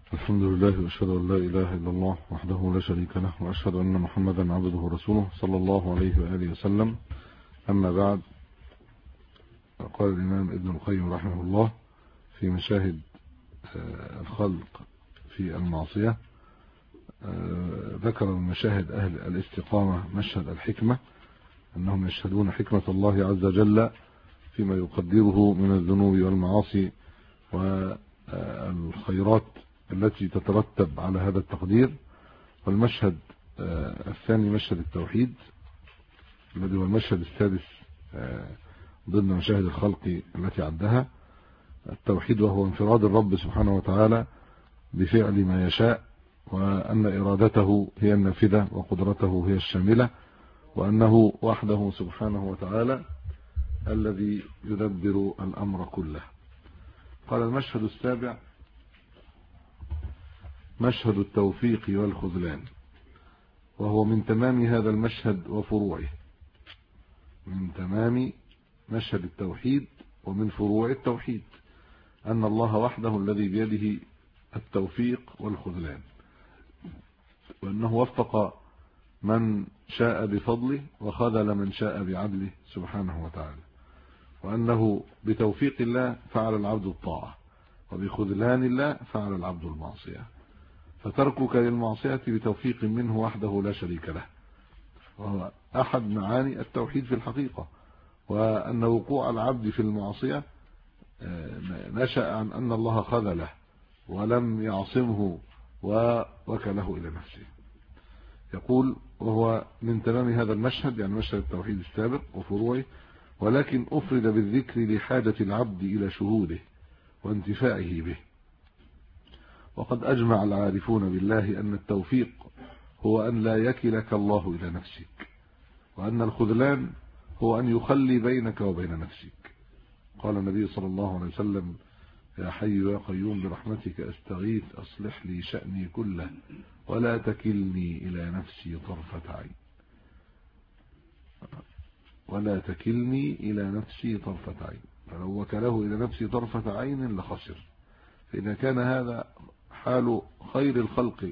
الحمد لله وأشهد أن لا إله إلا الله وحده لا شريك له وأشهد أن محمدا عبده ورسوله صلى الله عليه وآله وسلم. أما بعد، قال الإمام ابن القيم رحمه الله في مشاهد الخلق في المعصية، ذكر من مشاهد أهل الاستقامة مشهد الحكمة، أنهم يشهدون حكمة الله عز وجل فيما يقدره من الذنوب والمعاصي والخيرات التي تترتب على هذا التقدير. والمشهد الثاني مشهد التوحيد الذي هو المشهد السادس ضمن مشاهد الخلق التي عدها. التوحيد وهو انفراد الرب سبحانه وتعالى بفعل ما يشاء، وأن إرادته هي النافذة وقدرته هي الشاملة، وأنه وحده سبحانه وتعالى الذي يدبر الأمر كله. قال المشهد السابع مشهد التوفيق والخذلان، وهو من تمام هذا المشهد وفروعه، من تمام مشهد التوحيد ومن فروع التوحيد، أن الله وحده الذي بيده التوفيق والخذلان، وأنه وفق من شاء بفضله وخذل من شاء بعدله سبحانه وتعالى، وأنه بتوفيق الله فعل العبد الطاعة، وبخذلان الله فعل العبد المعصية. فتركك للمعصية بتوفيق منه وحده لا شريك له، وهو أحد معاني التوحيد في الحقيقة، وأن وقوع العبد في المعصية نشأ عن أن الله خذله ولم يعصمه ووكله إلى نفسه. يقول وهو من تمام هذا المشهد، يعني مشهد التوحيد السابق وفروعه، ولكن أفرد بالذكر لحاجة العبد إلى شهوده وانتفاعه به. وقد أجمع العارفون بالله أن التوفيق هو أن لا يكلك الله إلى نفسك، وأن الخذلان هو أن يخلي بينك وبين نفسك. قال النبي صلى الله عليه وسلم: يا حي يا قيوم برحمتك أستغيث أصلح لي شأني كله ولا تكلني إلى نفسي طرفة عين، ولا تكلني إلى نفسي طرفة عين. فلو وكله إلى نفسي طرفة عين لخسر. فإذا كان هذا حال خير الخلق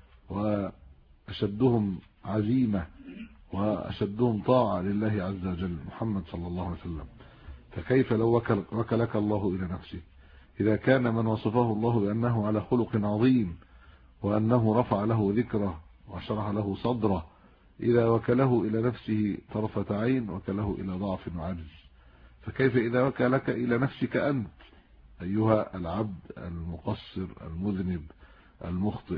وأشدهم عزيمة وأشدهم طاعة لله عز وجل محمد صلى الله عليه وسلم، فكيف لو وكلك الله إلى نفسه؟ إذا كان من وصفه الله بأنه على خلق عظيم، وأنه رفع له ذكره وشرح له صدره، إذا وكله إلى نفسه طرفة عين وكله إلى ضعف وعجز، فكيف إذا وكلك إلى نفسك أنت أيها العبد المقصر المذنب المخطئ؟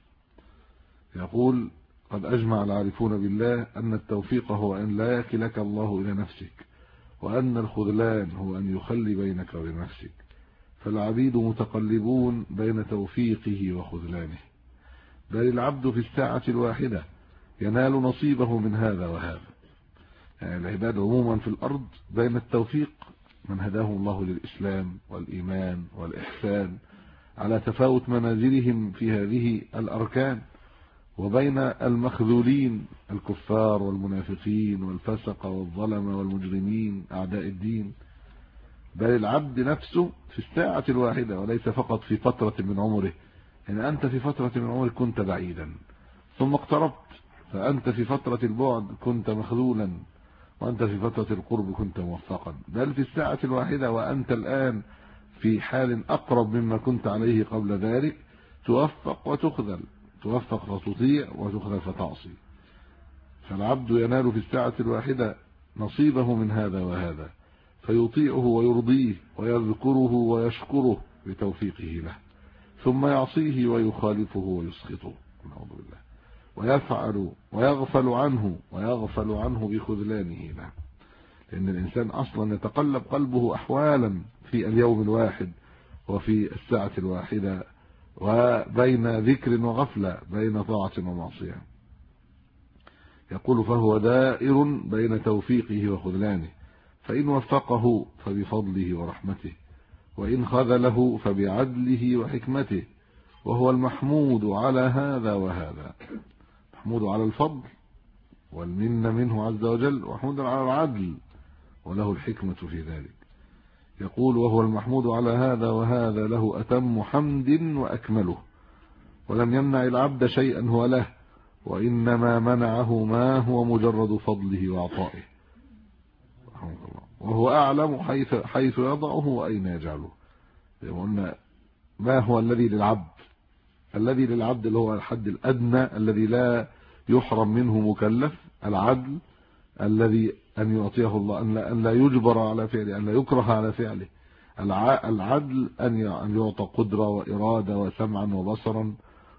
يقول: قد أجمع العارفون بالله أن التوفيق هو أن لا يكلك الله إلى نفسك، وأن الخذلان هو أن يخلي بينك وبين نفسك. فالعبيد متقلبون بين توفيقه وخذلانه، بل العبد في الساعة الواحدة ينال نصيبه من هذا وهذا. يعني العباد عموما في الأرض بين التوفيق، من هداهم الله للإسلام والإيمان والإحسان على تفاوت منازلهم في هذه الأركان، وبين المخذولين الكفار والمنافقين والفسق والظلمة والمجرمين أعداء الدين. بل العبد نفسه في الساعة الواحدة، وليس فقط في فترة من عمره. يعني أنت في فترة من عمرك كنت بعيدا ثم اقتربت، فأنت في فترة البعد كنت مخذولا، وأنت في فترة القرب كنت موفقا. بل في الساعة الواحدة وأنت الآن في حال أقرب مما كنت عليه قبل ذلك، توفق وتخذل، توفق فتطيع وتخذل فتعصي. فالعبد ينال في الساعة الواحدة نصيبه من هذا وهذا، فيطيعه ويرضيه ويذكره ويشكره بتوفيقه له، ثم يعصيه ويخالفه ويسخطه نعوذ بالله، ويفعل ويغفل عنه بخذلانه له. لأن الإنسان أصلا يتقلب قلبه أحوالا في اليوم الواحد وفي الساعة الواحدة، وبين ذكر وغفلة، بين طاعة ومعصية. يقول: فهو دائر بين توفيقه وخذلانه، فإن وفقه فبفضله ورحمته، وإن خذله فبعدله وحكمته، وهو المحمود على هذا وهذا، محمود على الفضل والمنة منه عز وجل، ومحمود على العدل وله الحكمة في ذلك. يقول: وهو المحمود على هذا وهذا له أتم حمد وأكمله، ولم يمنع العبد شيئا هو له، وإنما منعه ما هو مجرد فضله وعطائه، وهو أعلم حيث يضعه وأين يجعله. قلنا ما هو الذي للعبد؟ الذي للعبد اللي هو الحد الأدنى الذي لا يحرم منه مكلف، العدل الذي أن يعطيه الله، أن لا يجبر على فعله، أن لا يكره على فعله. العدل أن يعطى قدرة وإرادة وسمعا وبصرا،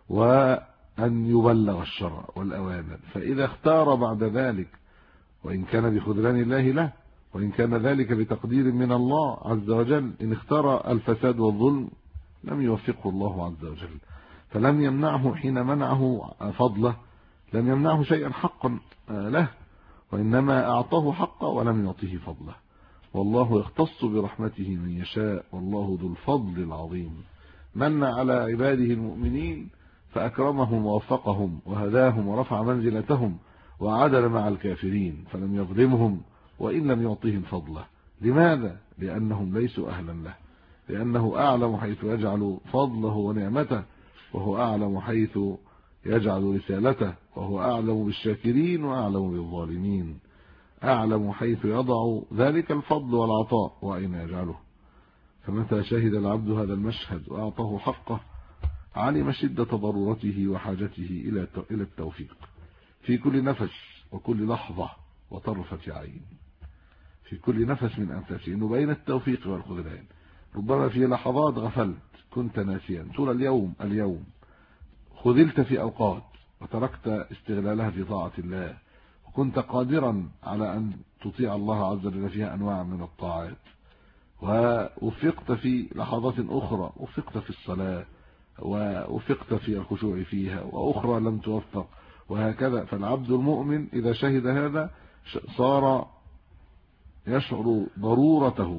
وأن يبلغ الشرع والأوامر. فإذا اختار بعد ذلك، وإن كان بخذلان الله له، وإن كان ذلك بتقدير من الله عز وجل، إن اختار الفساد والظلم لم يوفقه الله عز وجل، فلم يمنعه حين منعه فضله، لم يمنعه شيئا حقا له، وإنما أعطاه حقه ولم يعطيه فضله. والله يختص برحمته من يشاء، والله ذو الفضل العظيم. من على عباده المؤمنين فأكرمهم ووفقهم وهداهم ورفع منزلتهم وعدل مع الكافرين، فلم يظلمهم وإن لم يعطيهم فضله. لماذا؟ لأنهم ليسوا أهلا له، لأنه أعلم حيث يجعل فضله ونعمته، وهو أعلم حيث يجعل رسالته، وهو أعلم بالشاكرين وأعلم بالظالمين، أعلم حيث يضع ذلك الفضل والعطاء وأين يجعله. فمتى شهد العبد هذا المشهد وأعطاه حقه علم شدة ضرورته وحاجته إلى التوفيق في كل نفس وكل لحظة وطرفة عين، في كل نفس من أنفاسه، إنه بين التوفيق والخذلان. ربما في لحظات غفلت، كنت ناسيا طول اليوم خذلت في أوقات وتركت استغلالها في طاعة الله، وكنت قادرا على أن تطيع الله عز وجل فيها أنواع من الطاعات، ووفقت في لحظات أخرى، وفقت في الصلاة ووفقت في الخشوع فيها، وأخرى لم توفق، وهكذا. فالعبد المؤمن إذا شهد هذا صار يشعر ضرورته،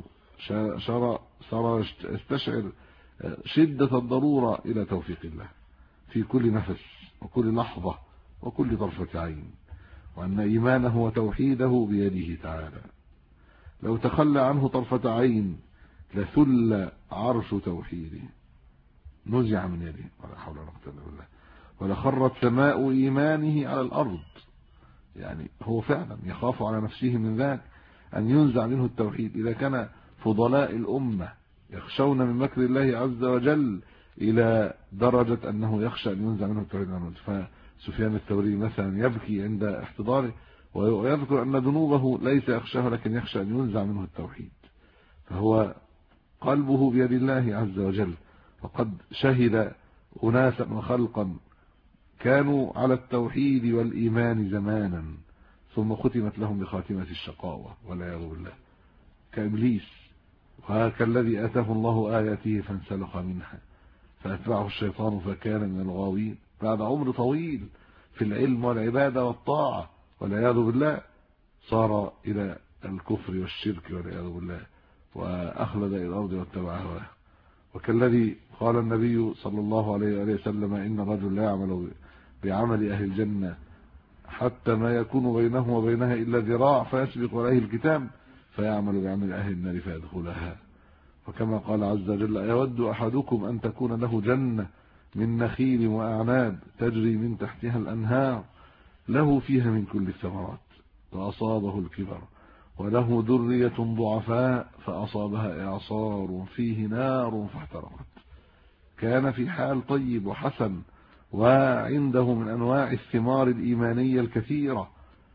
صار يستشعر شدة الضرورة إلى توفيق الله في كل نفس وكل لحظة وكل طرفة عين، وأن إيمانه وتوحيده بيده تعالى. لو تخلى عنه طرفة عين لثل عرش توحيده، نزع من يده، ولا حول ولا قوة إلا بالله، ولخرت سماء إيمانه على الأرض. يعني هو فعلا يخاف على نفسه من ذلك أن ينزع منه التوحيد. إذا كان فضلاء الأمة يخشون من مكر الله عز وجل إلى درجة أنه يخشى أن ينزع منه التوحيد، فسفيان الثوري مثلا يبكي عند احتضاره ويذكر أن ذنوبه ليس يخشاه، لكن يخشى أن ينزع منه التوحيد. فهو قلبه بيد الله عز وجل، وقد شهد أناسا وخلقا كانوا على التوحيد والإيمان زمانا ثم ختمت لهم بخاتمة الشقاوة والعياذ بالله، كإبليس، وكالذي آتاه الله آياته فانسلخ منها فأتبعه الشيطان فكان من الغاوين. بعد عمر طويل في العلم والعبادة والطاعة والعياذ بالله صار إلى الكفر والشرك والعياذ بالله، وأخلد إلى الأرض واتبع هواه. وكالذي قال النبي صلى الله عليه وآله وسلم: إن الرجل لا يعمل بعمل أهل الجنة حتى ما يكون بينه وبينها إلا ذراع فيسبق عليه الكتاب فيعمل بعمل أهل النار فيدخلها. وكما قال عز وجل: أيود أحدكم أن تكون له جنة من نخيل وأعناب تجري من تحتها الأنهار له فيها من كل الثمرات فأصابه الكبر وله ذرية ضعفاء فأصابها إعصار فيه نار فاحترقت، كان في حال طيب وحسن وعنده من أنواع الثمار الإيمانية الكثيرة،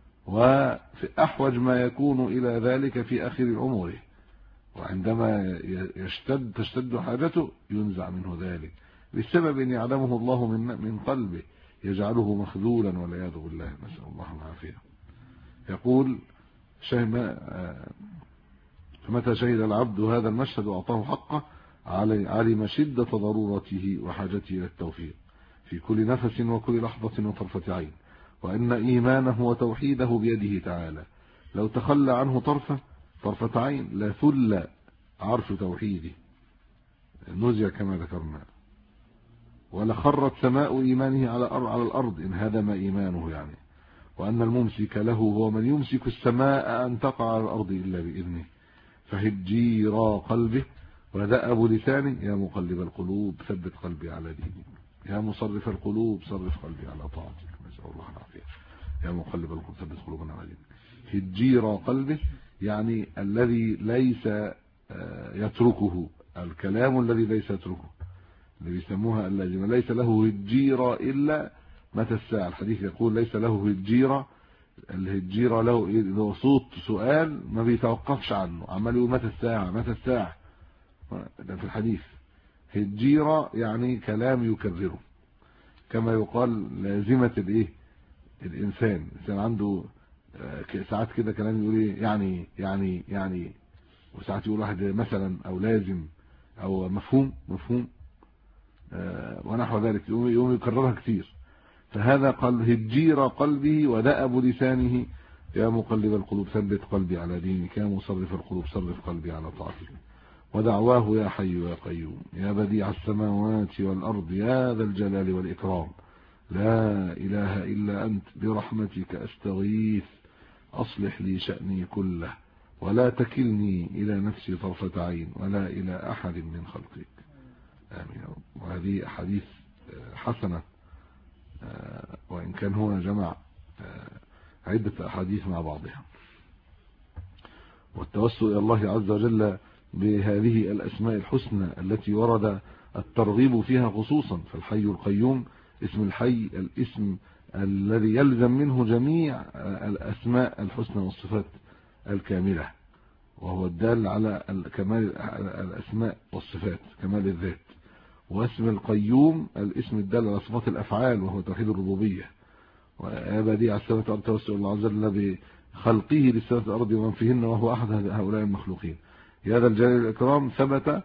وفي أحوج ما يكون إلى ذلك في آخر عمره، وعندما تشتد حاجته ينزع منه ذلك بسبب أن يعلمه الله من قلبه يجعله مخذولا والعياذ بالله، نسأل الله العافية. يقول: فمتى شهد العبد هذا المشهد وأعطاه حقه علم شدة ضرورته وحاجته إلى التوفيق في كل نفس وكل لحظة وطرفة عين، وأن إيمانه وتوحيده بيده تعالى. لو تخلى عنه طرفة عين لثل عرش توحيده، نزع كما ذكرنا، ولخرت سماء إيمانه على الأرض إن هدم إيمانه يعني. وأن الممسك له هو من يمسك السماء أن تقع على الأرض إلا بإذنه، فهجيرا قلبه ودأب لسانه يا مقلب القلوب ثبت قلبي على دينك. يا مصرف القلوب صرف قلبي على طاعتك، نسأل الله العافية. يا مقلب القلوب ثبت قلوبنا على دينك. هجير قلبه يعني الذي ليس يتركه، الكلام الذي ليس يتركه، اللي بيسموها اللازمة. ليس له هجيرة إلا متى الساعة. الحديث يقول ليس له هجيرة، الهجيرة له صوت سؤال ما بيتوقفش عنه، عمال يقول متى الساعة متى الساعة. ده في الحديث. هجيرة يعني كلام يكرره، كما يقال لازمة الايه الانسان عنده ساعات كده كلام يقول ايه يعني وساعات يقول واحد مثلا او لازم او مفهوم ونحو ذلك، يقوم يكررها كثير. فهذا قال هجير قلبه ودأب لسانه. يا مقلب القلوب ثبت قلبي على دينك، يا مصرف القلوب صرف قلبي على طاعتك. ودعواه يا حي يا قيوم يا بديع السماوات والأرض يا ذا الجلال والإكرام، لا إله إلا أنت برحمتك أستغيث أصلح لي شأني كله ولا تكلني إلى نفسي طرفة عين ولا إلى أحد من خلقك. آمين. وهذه أحاديث حسنة، وإن كان هو جمع عدة أحاديث مع بعضها. والتوسل إلى الله عز وجل بهذه الأسماء الحسنى التي ورد الترغيب فيها خصوصا. فالحي القيوم اسم الحي، الاسم الذي يلزم منه جميع الأسماء الحسنى والصفات الكاملة، وهو الدال على كمال الأسماء والصفات كمال الذات. واسم القيوم الاسم الدال على صفات الأفعال وهو توحيد الربوبية. ويا بديع السماوات والأرض توسل الله عز وجل بخلقه للسماوات والأرض ومن فيهن وهو أحد هؤلاء المخلوقين. يا ذا الجلال والإكرام ثبت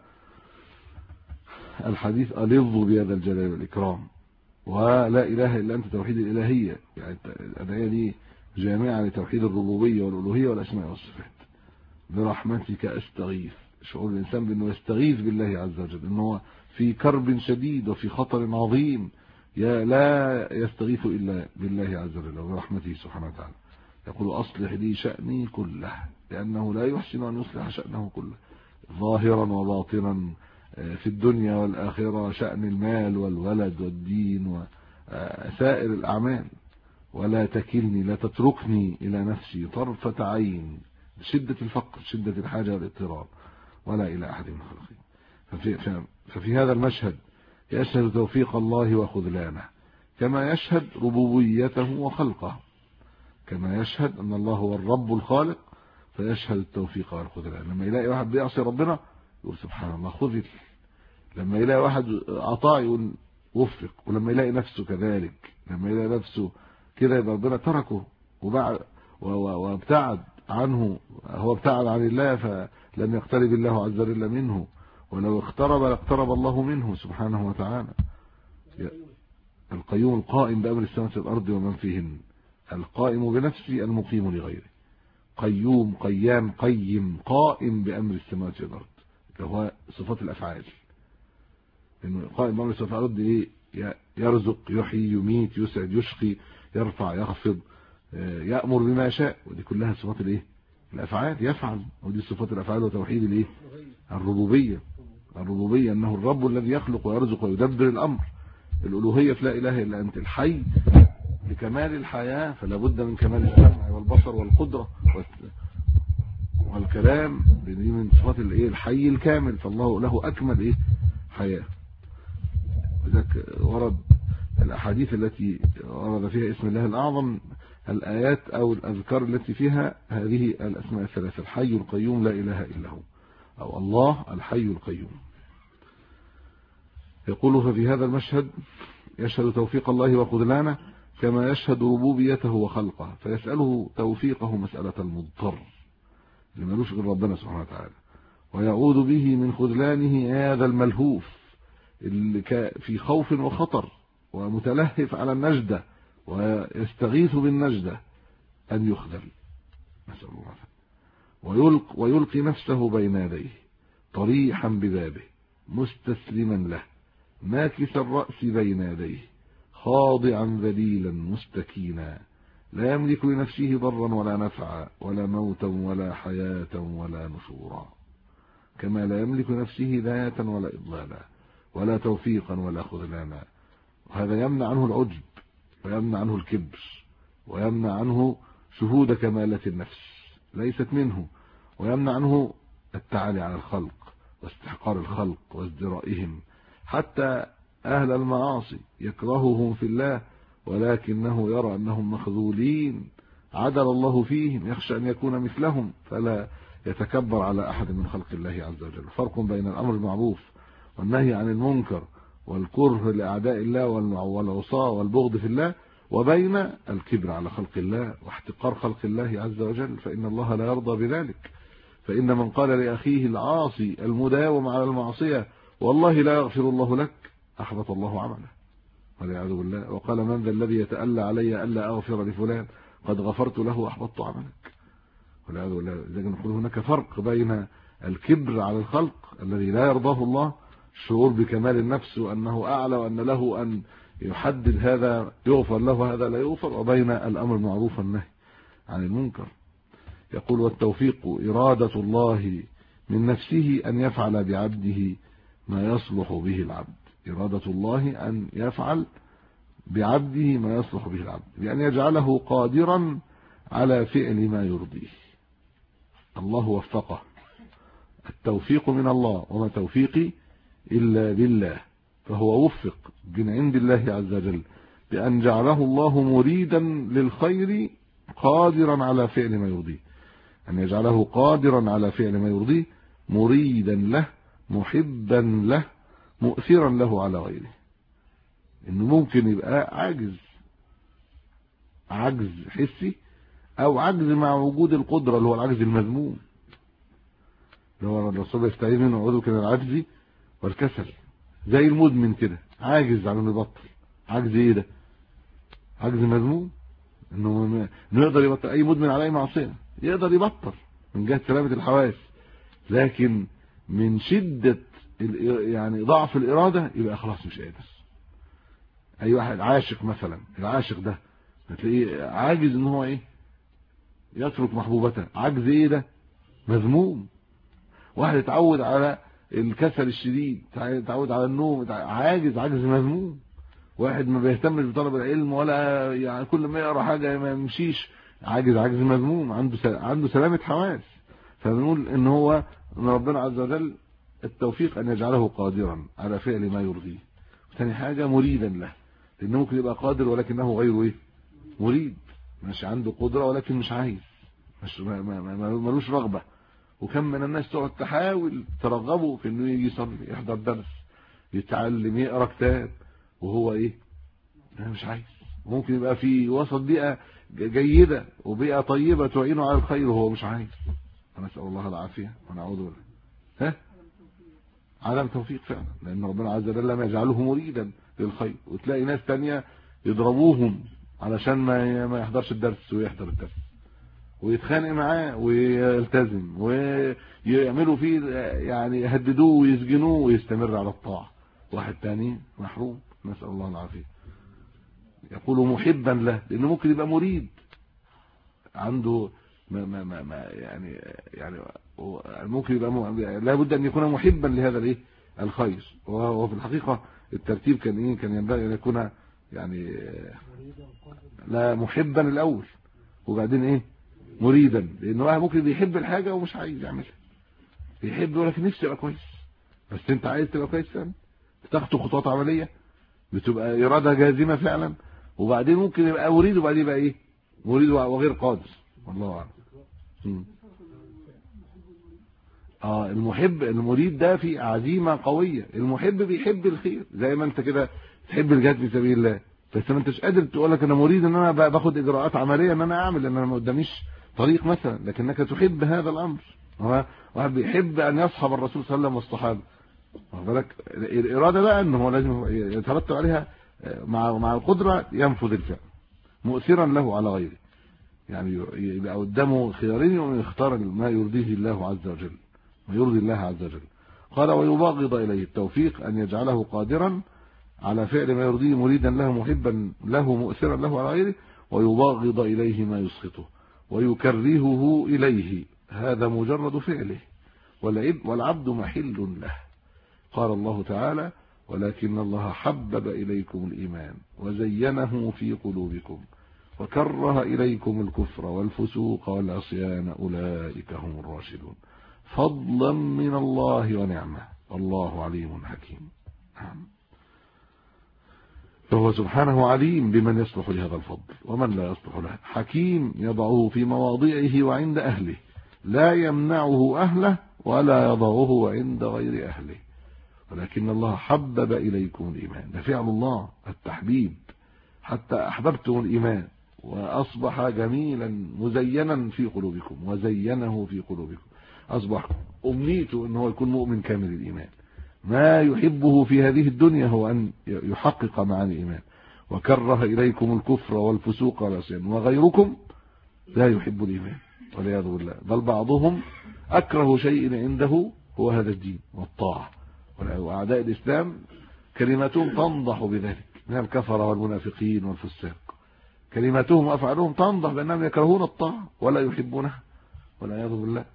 الحديث ألظ بهذا الجلال والإكرام. ولا إله إلا أنت توحيد الإلهية، يعني الآية دي جامعة لتوحيد الربوبية والألوهية والأسماء والصفات. برحمتك أستغيث، شعور الإنسان بأنه يستغيث بالله عز وجل، أنه في كرب شديد وفي خطر عظيم لا يستغيث إلا بالله عز وجل وبرحمته سبحانه وتعالى. يقول أصلح لي شأني كله، لأنه لا يحسن أن يصلح شأنه كله ظاهرا وباطنا في الدنيا والآخرة، شأن المال والولد والدين وسائر الأعمال. ولا تكلني، لا تتركني إلى نفسي طرفة عين، شدة الفقر شدة الحاجة والاضطرار، ولا إلى أحد من خلقه. ففي هذا المشهد يشهد توفيق الله وخذلانه، كما يشهد ربوبيته وخلقه، كما يشهد أن الله هو الرب الخالق فيشهد التوفيق والخذلان. لما يلاقي واحد بيعصي ربنا يقول سبحان الله خذل، لما يلاقي واحد عطاء يقول وفق، ولما يلاقي نفسه كذلك، لما يلاقي نفسه كده يبقى ربنا تركه وابتعد عنه، هو ابتعد عن الله فلم يقترب الله عز وجل منه، ولو اقترب الله منه سبحانه وتعالى. القيوم القائم بأمر السماوات والأرض ومن فيهن، القائم بنفسه المقيم لغيره. قيوم قيام قيم قائم بأمر السماوات والأرض، هو صفات الأفعال، إنه قائم بأمر السماوات والأرض إيه؟ يرزق يحيي يميت يسعد يشقي يرفع يخفض يأمر بما شاء، ودي كلها صفات الايه الأفعال، يفعل، ودي صفات الأفعال وتوحيد الايه الربوبية أنه الرب الذي يخلق ويرزق ويدبر الأمر. الألوهية لا إله إلا أنت الحي، لكمال الحياة فلا بد من كمال السمع والبصر والقدرة والكلام، دي من صفات الايه الحي الكامل، فالله له أكمل ايه حياة. وذلك ورد الأحاديث التي ورد فيها اسم الله الأعظم، الآيات أو الأذكار التي فيها هذه الأسماء الثلاثة: الحي القيوم لا إله إلا هو، أو الله الحي القيوم. يقول ففي هذا المشهد يشهد توفيق الله وخذلانه، كما يشهد ربوبيته وخلقه، فيسأله توفيقه مسألة المضطر اللي ملوش غير ربنا سبحانه وتعالى، ويعود به من خذلانه هذا الملهوف اللي في خوف وخطر ومتلهف على النجدة ويستغيث بالنجدة أن يخذل، نسأل الله، ويلقي نفسه بين يديه طريحا ببابه مستسلما له ماكس الرأس بين يديه خاضعا ذليلا مستكينا، لا يملك لنفسه ضرا ولا نفعا ولا موتا ولا حياة ولا نشورا، كما لا يملك نفسه هداية ولا إضلالا ولا توفيقا ولا خذلانا وهذا يمنع عنه العجب ويمنع عنه الكبر ويمنع عنه شهود كمالات النفس ليست منه، ويمنع عنه التعالي على الخلق واستحقار الخلق وازدرائهم. حتى أهل المعاصي يكرههم في الله ولكنه يرى أنهم مخذولين عدل الله فيهم، يخشى أن يكون مثلهم فلا يتكبر على أحد من خلق الله عز وجل. فرق بين الأمر بالمعروف والنهي عن المنكر والكره لأعداء الله والعصاة والبغض في الله وبين الكبر على خلق الله واحتقار خلق الله عز وجل، فإن الله لا يرضى بذلك. فإن من قال لأخيه العاصي المداوم على المعصية والله لا يغفر الله لك أحبط الله عمله والعياذ بالله، وقال من ذا الذي يتألى علي ألا أغفر لفلان قد غفرت له أحبطت عملك والعياذ بالله. لذلك نقول هناك فرق بين الكبر على الخلق الذي لا يرضاه الله، الشعور بكمال النفس وأنه أعلى وأن له أن يحدد هذا يغفر له هذا لا يغفر، وبين الأمر المعروف والنهي عن المنكر. يقول والتوفيق إرادة الله من نفسه أن يفعل بعبده ما يصلح به العبد. إرادة الله أن يفعل بعبده ما يصلح به العبد بأن يجعله قادرا على فعل ما يرضيه. الله وفقه، التوفيق من الله وما توفيقي إلا بالله، فهو وفق من عند الله عز وجل بأن جعله الله مريدا للخير قادرا على فعل ما يرضيه، أن يجعله قادرا على فعل ما يرضيه مريدا له محبا له مؤثرا له على غيره. إنه ممكن يبقى عجز حسي أو عجز مع وجود القدرة اللي هو العجز المذموم اللي هو الرسول يستعيذ منه أعوذ بك من العجز والكسل، زي المدمن كده عاجز على انه يبطل. عجز ايه ده؟ عجز مذموم، انه يقدر يبطل. اي مدمن على اي معصيه يقدر يبطل من جهه سلامه الحواس، لكن من شده يعني ضعف الاراده يبقى خلاص مش قادر. اي واحد عاشق مثلا، العاشق ده هتلاقيه عاجز ان هو ايه يترك محبوبته. عجز ايه ده؟ مذموم. واحد اتعود على الكسل الشديد، اتعود على النوم، عاجز مذموم. واحد ما بيهتمش بطلب العلم ولا يعني كل ما يقرا حاجه ما يمشيش، عاجز مذموم، عنده سلامه حواس. فبنقول ان هو ان ربنا عز وجل التوفيق ان يجعله قادرا على فعل ما يرضيه. ثاني حاجه مريدا له، لانه ممكن يبقى قادر ولكنه غير ايه مريد، مش عنده قدره ولكن مش عايز، مش ملوش رغبه. وكم من الناس تقعد تحاول ترغبه في انه يجي يصلي يحضر درس يتعلم يقرا كتاب وهو ايه انا مش عايز. ممكن يبقى في وسط بيئه جيده وبيئه طيبه تعينه على الخير وهو مش عايز. نسال الله العافيه ونعوذ بالله. عدم توفيق فعلا، لان ربنا عز وجل لم يجعله مريدا للخير. وتلاقي ناس تانية يضربوهم علشان ما يحضرش الدرس ويحضر الدرس، ويتخانق معاه ويلتزم، ويعملوا فيه يعني يهددوه ويسجنوه ويستمر على الطاعه. واحد تاني محروم، نسال الله العافيه. يقول محبا له، لانه ممكن يبقى مريد عنده ما يعني ممكن يبقى لابد ان يكون محبا لهذا الايه الخير. وفي الحقيقه الترتيب كان ايه؟ كان ينبغي ان يكون يعني لا محبا الاول وبعدين ايه مريدا، لانه واحد ممكن بيحب الحاجه ومش عايز يعملها، بيحب ولكن نفسه يبقى كويس، بس انت عايز تبقى كويس فعلا بتاخد خطوات عمليه بتبقى اراده جازمه فعلا، وبعدين ممكن يبقى مريد وبعدين يبقى ايه مريد وغير قادر. والله اعلم. المحب المريد ده في عزيمه قويه. المحب بيحب الخير زي ما انت كده تحب الجهاد في سبيل الله، بس ما انتش قادر تقول لك انا مريد ان انا باخد اجراءات عمليه ان انا اعمل، ان انا ما قداميش طريق مثلا، لكنك تحب هذا الامر. واحد بيحب ان يصحب الرسول صلى الله عليه وسلم والصحابه، واخد بالك؟ الاراده بقى ان هو لازم يترتب عليها مع القدره ينفذ الفعل مؤثرا له على غيره، يعني يبقى قدامه خيارين ويختار ما يرضيه الله عز وجل، ما يرضي الله عز وجل. قال ويبغض اليه التوفيق ان يجعله قادرا على فعل ما يرضيه مريدا له محبا له مؤثرا له على غيره، ويبغض اليه ما يسخطه ويكرهه اليه، هذا مجرد فعله والعبد محل له. قال الله تعالى ولكن الله حبب إليكم الإيمان وزينه في قلوبكم وكره إليكم الكفر والفسوق والعصيان أولئك هم الراشدون فضلا من الله ونعمة والله عليم حكيم. فهو سبحانه عليم بمن يصلح لهذا الفضل ومن لا يصلح له، حكيم يضعه في مواضعه وعند أهله، لا يمنعه أهله ولا يضعه عند غير أهله. ولكن الله حبب إليكم الإيمان، ده فعل الله التحبيب، حتى أحببتم الإيمان وأصبح جميلا مزينا في قلوبكم وزينه في قلوبكم، أصبح أمنيته أنه يكون مؤمن كامل الإيمان. ما يحبه في هذه الدنيا هو أن يحقق معاني الإيمان. وكره إليكم الكفر والفسوق والعصيان، وغيركم لا يحب الإيمان والعياذ بالله، بل بعضهم أكره شيء عنده هو هذا الدين والطاعة. وأعداء الإسلام كلماتهم تنضح بذلك من الكفرة والمنافقين والفساق، كلماتهم وأفعالهم تنضح بأنهم يكرهون الطاعة ولا يحبونها والعياذ بالله.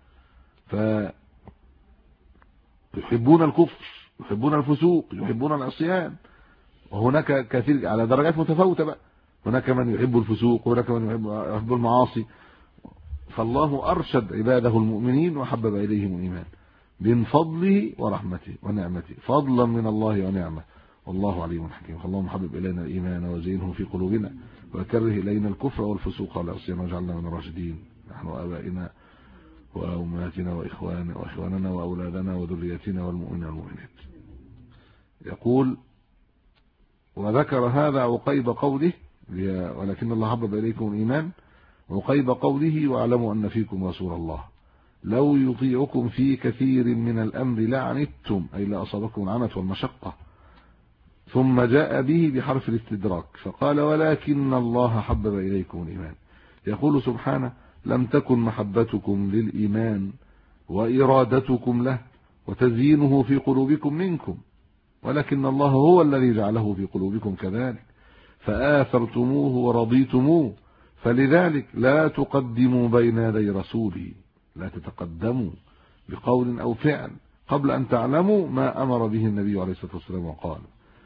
يحبون الكفر، يحبون الفسوق، يحبون العصيان. وهناك كثير على درجات متفاوتة بقى، هناك من يحب الفسوق وهناك من يحب المعاصي. فالله أرشد عباده المؤمنين وحبب إليهم الإيمان من فضله ورحمته ونعمته، فضلا من الله ونعمة والله عليم حكيم. اللهم حبب إلينا الإيمان وزينه في قلوبنا وكره إلينا الكفر والفسوق والعصيان واجعلنا من الراشدين نحن وآبائنا وأمهاتنا وإخواننا وأولادنا وذريتنا والمؤمنين والمؤمنات. يقول: وذكر هذا عقيب قوله ولكن الله حبب إليكم الإيمان، عقيب قوله: واعلموا أن فيكم رسول الله لو يطيعكم في كثير من الأمر لعنتم، أي لأصابكم العنت والمشقة. ثم جاء به بحرف الاستدراك فقال: ولكن الله حبب إليكم الإيمان. يقول سبحانه: لم تكن محبتكم للإيمان وإرادتكم له وتزيينه في قلوبكم منكم، ولكن الله هو الذي جعله في قلوبكم كذلك، فآثرتموه ورضيتموه، فلذلك لا تقدموا بين يدي رسوله، لا تتقدموا بقول أو فعل قبل أن تعلموا ما أمر به النبي عليه الصلاة والسلام وقال: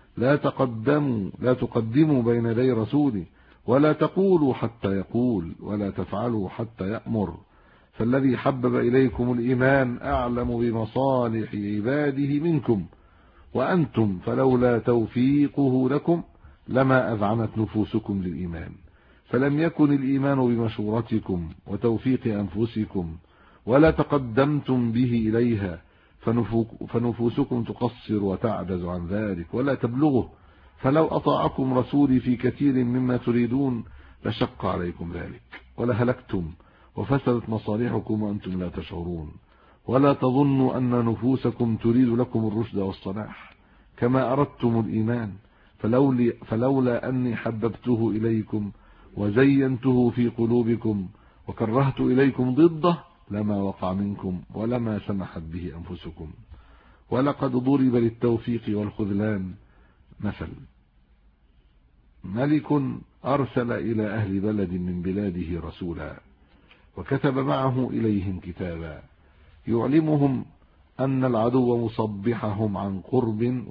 لا تقدموا بين يدي رسوله، ولا تقولوا حتى يقول، ولا تفعلوا حتى يأمر. فالذي حبب إليكم الإيمان أعلم بمصالح عباده منكم، وأنتم فلولا توفيقه لكم لما أذعنت نفوسكم للإيمان، فلم يكن الإيمان بمشورتكم وتوفيق أنفسكم، ولا تقدمتم به إليها، فنفوسكم تقصر وتعجز عن ذلك ولا تبلغه. فلو أطاعكم رسولي في كثير مما تريدون لشق عليكم ذلك ولهلكتم وفسدت مصالحكم وأنتم لا تشعرون، ولا تظنوا أن نفوسكم تريد لكم الرشد والصلاح كما أردتم الإيمان، فلولا أني حببته إليكم وزينته في قلوبكم وكرهت إليكم ضده لما وقع منكم ولما سمحت به أنفسكم. ولقد ضرب للتوفيق والخذلان مثل: ملك أرسل إلى أهل بلد من بلاده رسولا، وكتب معه إليهم كتابا يعلمهم أن العدو مصبحهم عن قرب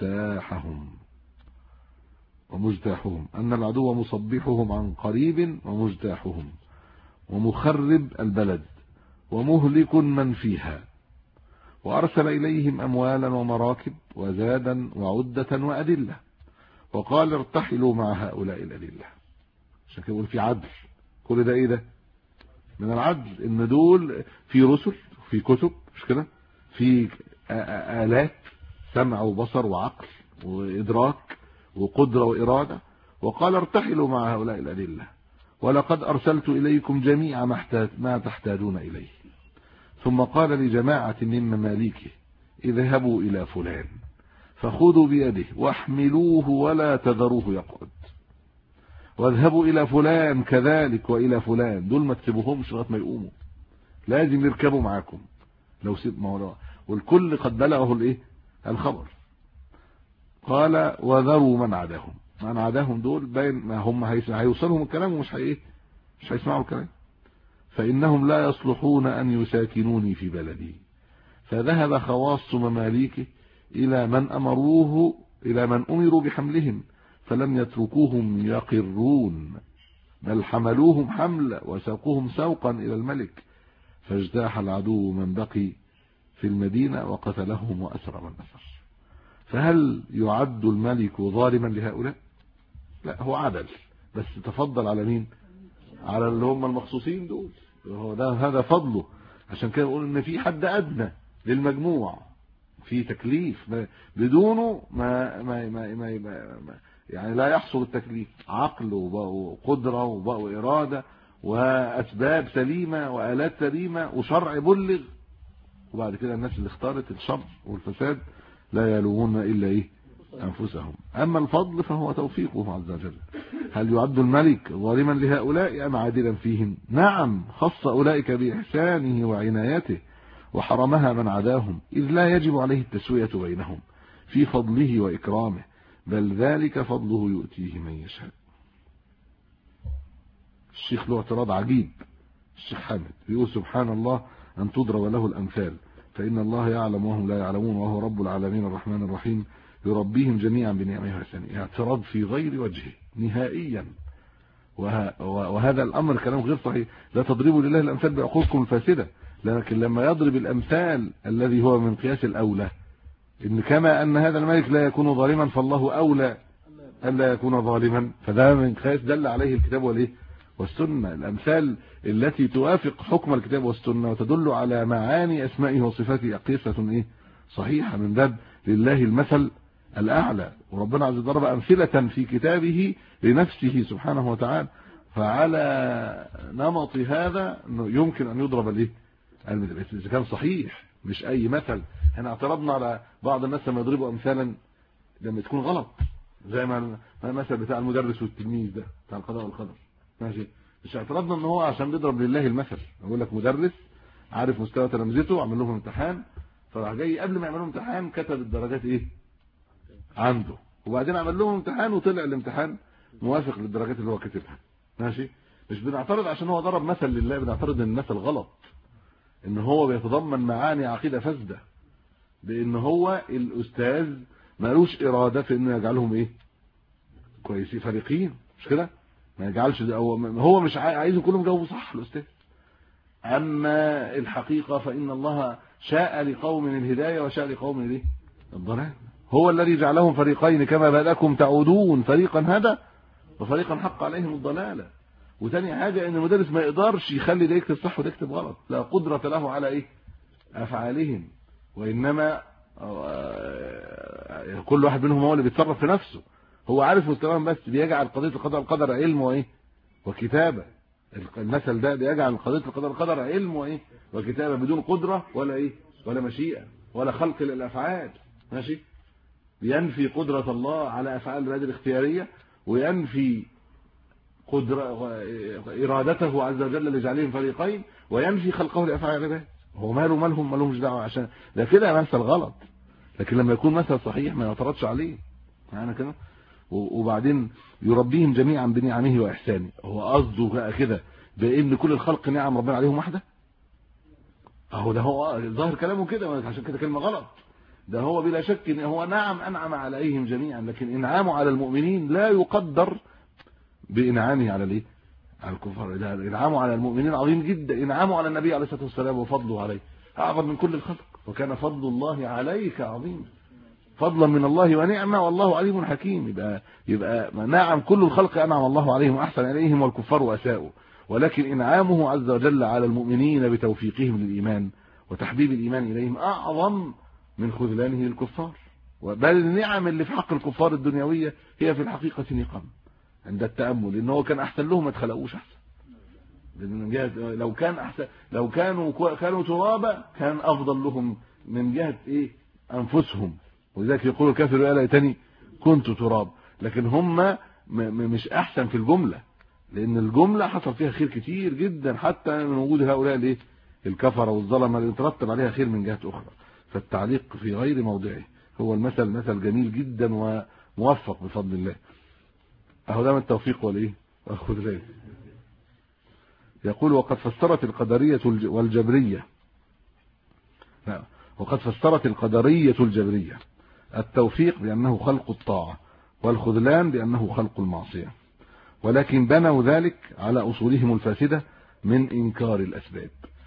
ومجتاحهم، أن العدو مصبحهم عن قريب ومجتاحهم، ومخرب البلد ومهلك من فيها. وأرسل إليهم أموالا ومراكب وزادا وعدة وأدلة، وقال: ارتحلوا مع هؤلاء الأدلة. عشان كده يقول في عدل، كل ده إيه ده؟ من العدل، إن دول في رسل، في كتب، مش كده؟ في آلات سمع وبصر وعقل وإدراك وقدرة وإرادة. وقال: ارتحلوا مع هؤلاء الأدلة، ولقد أرسلت إليكم جميع ما تحتاجون إليه. ثم قال لجماعة من مماليكه: اذهبوا إلى فلان فخذوا بيده واحملوه ولا تذروه يقعد، واذهبوا إلى فلان كذلك وإلى فلان، دول ما تسيبوهمش لغايه ما يقوموا، لازم يركبوا معاكم. لو سيب موضوع والكل قد بلغه الايه الخبر. قال: وذروا من عداهم دول باين ما هم هيوصلهم الكلام ومش مش هيسمعوا الكلام، فإنهم لا يصلحون أن يساكنوني في بلدي. فذهب خواص مماليكه إلى من أمروه إلى من أمروا بحملهم فلم يتركوهم يقرون، بل حملوهم حملا وساقوهم سوقا إلى الملك، فاجتاح العدو من بقي في المدينة وقتلهم وأسر من أسر. فهل يعد الملك ظالما لهؤلاء؟ لا، هو عدل، بس تفضل على مين؟ على اللي هم المخصوصين دول، هو ده هذا فضله. عشان كده نقول ان في حد ادنى للمجموع، في تكليف بدونه ما يعني لا يحصل التكليف. عقل وقدرة وإرادة وأسباب سليمة وآلات سليمة وشرع بلغ، وبعد كده الناس اللي اختارت الشر والفساد لا يلومون إلا إيه؟ أنفسهم. أما الفضل فهو توفيقه عز وجل. هل يعد الملك ظالما لهؤلاء أم عادلا فيهم؟ نعم، خص أولئك بإحسانه وعنايته وحرمها من عداهم، إذ لا يجب عليه التسوية بينهم في فضله وإكرامه، بل ذلك فضله يؤتيه من يشاء. الشيخ له اعتراض عجيب، الشيخ حامد بيقول سبحان الله أن تضرب له الأمثال، فإن الله يعلم وهم لا يعلمون، وهو رب العالمين الرحمن الرحيم يربيهم جميعا بنعمه وإحسانه. اعتراض في غير وجهه نهائيا، وهذا الأمر كلام غير صحيح. لا تضربوا لله الأمثال بعقولكم الفاسدة، لكن لما يضرب الأمثال الذي هو من قياس الأولى، إن كما أن هذا الملك لا يكون ظالما فالله أولى ألا يكون ظالما، فده من قياس دل عليه الكتاب والسنة. الأمثال التي توافق حكم الكتاب والسنة وتدل على معاني أسمائه وصفاته قياسة صحيحة من باب لله المثل الأعلى. وربنا عز وجل ضرب أمثلة في كتابه لنفسه سبحانه وتعالى، فعلى نمط هذا يمكن أن يضرب المثل إذا كان صحيح، مش أي مثل. احنا اعترضنا على بعض الناس لما يضربوا أمثالا لما تكون غلط، زي ما المثل بتاع المدرس والتلميذ ده بتاع القضاء والقدر، ماشي، مش اعترضنا ان هو عشان بيضرب لله المثل. اقول لك مدرس عارف مستوى تلامذته، عمل لهم امتحان، فراح جاي قبل ما يعملوا امتحان كتب الدرجات ايه عنده، وبعدين عمل لهم امتحان وطلع الامتحان موافق للدرجات اللي هو كاتبها، ماشي. مش بنعترض عشان هو ضرب مثل لله، بنعترض ان المثل غلط، ان هو بيتضمن معاني عقيده فاسده، بان هو الاستاذ مالوش اراده في انه يجعلهم ايه كويسين فريقين، مش كده؟ ما يجعلش هو مش عايزهم كلهم يجاوبوا صح الاستاذ. اما الحقيقه فان الله شاء لقوم الهدايه وشاء لقوم الايه الضلال، هو الذي جعلهم فريقين كما بدأكم تعودون، فريقا هدى وفريقا حق عليهم الضلاله. وثاني حاجه ان المدرس ما يقدرش يخلي ده يكتب صح وده يكتب غلط، لا قدره له على ايه افعالهم، وانما كل واحد منهم هو اللي بيتصرف في نفسه، هو عارف مستواهم، بس بيجعل قضيه القضاء والقدر علم وايه وكتابه. المثل ده بيجعل قضيه القضاء والقدر علم وايه وكتابه، بدون قدره ولا ايه ولا مشيئه ولا خلق للافعال، ماشي. بينفي قدره الله على افعال العباد الاختياريه، وينفي ارادته عز وجل لجعلهم فريقين، وينفي خلقه لافعال العباد. هو مالهمش دعوه، عشان ده كده مثل غلط. لكن لما يكون مثل صحيح ما يعترضش عليه، معانا كده. وبعدين يربيهم جميعا بنعمه واحسانه، هو قصده بقى كده بان كل الخلق نعم ربنا عليهم واحده؟ اهو ده هو ظاهر كلامه كده، عشان كده كلمه غلط. ده هو بلا شك ان هو نعم انعم عليهم جميعا، لكن انعامه على المؤمنين لا يقدر بانعامه على الايه على الكفار. ده انعامه على المؤمنين عظيم جدا، انعامه على النبي عليه الصلاه والسلام وفضله عليه اعظم من كل الخلق، وكان فضل الله عليك عظيم، فضلا من الله ونعمه، والله عليم حكيم. يبقى نعم كل الخلق انعم الله عليهم واحسن اليهم، والكفار اساءوا، ولكن انعامه عز وجل على المؤمنين بتوفيقهم للايمان وتحبيب الايمان اليهم اعظم من خذلانه للكفار. بل النعم اللي في حق الكفار الدنيويه هي في الحقيقه نقم عند التامل، ان هو كان احسن لهم ما اتخلقوش احسن. من جهه لو كان احسن، لو كانوا ترابا كان افضل لهم من جهه ايه انفسهم، ولذلك يقول الكافر يا ليتني كنت تراب. لكن هم مش احسن في الجمله، لان الجمله حصل فيها خير كتير جدا، حتى من وجود هؤلاء الايه الكفره والظلمه اللي يترتب عليها خير من جهه اخرى. فالتعليق في غير موضعه. هو المثل مثل جميل جدا وموفق بفضل الله. اهو ده من التوفيق والايه والخذلان. يقول وقد فسرت القدريه والجبريه، وقد فسرت القدريه الجبريه التوفيق بأنه خلق الطاعة، والخذلان بأنه خلق المعصية، ولكن بنوا ذلك على أصولهم الفاسدة من إنكار الأسباب.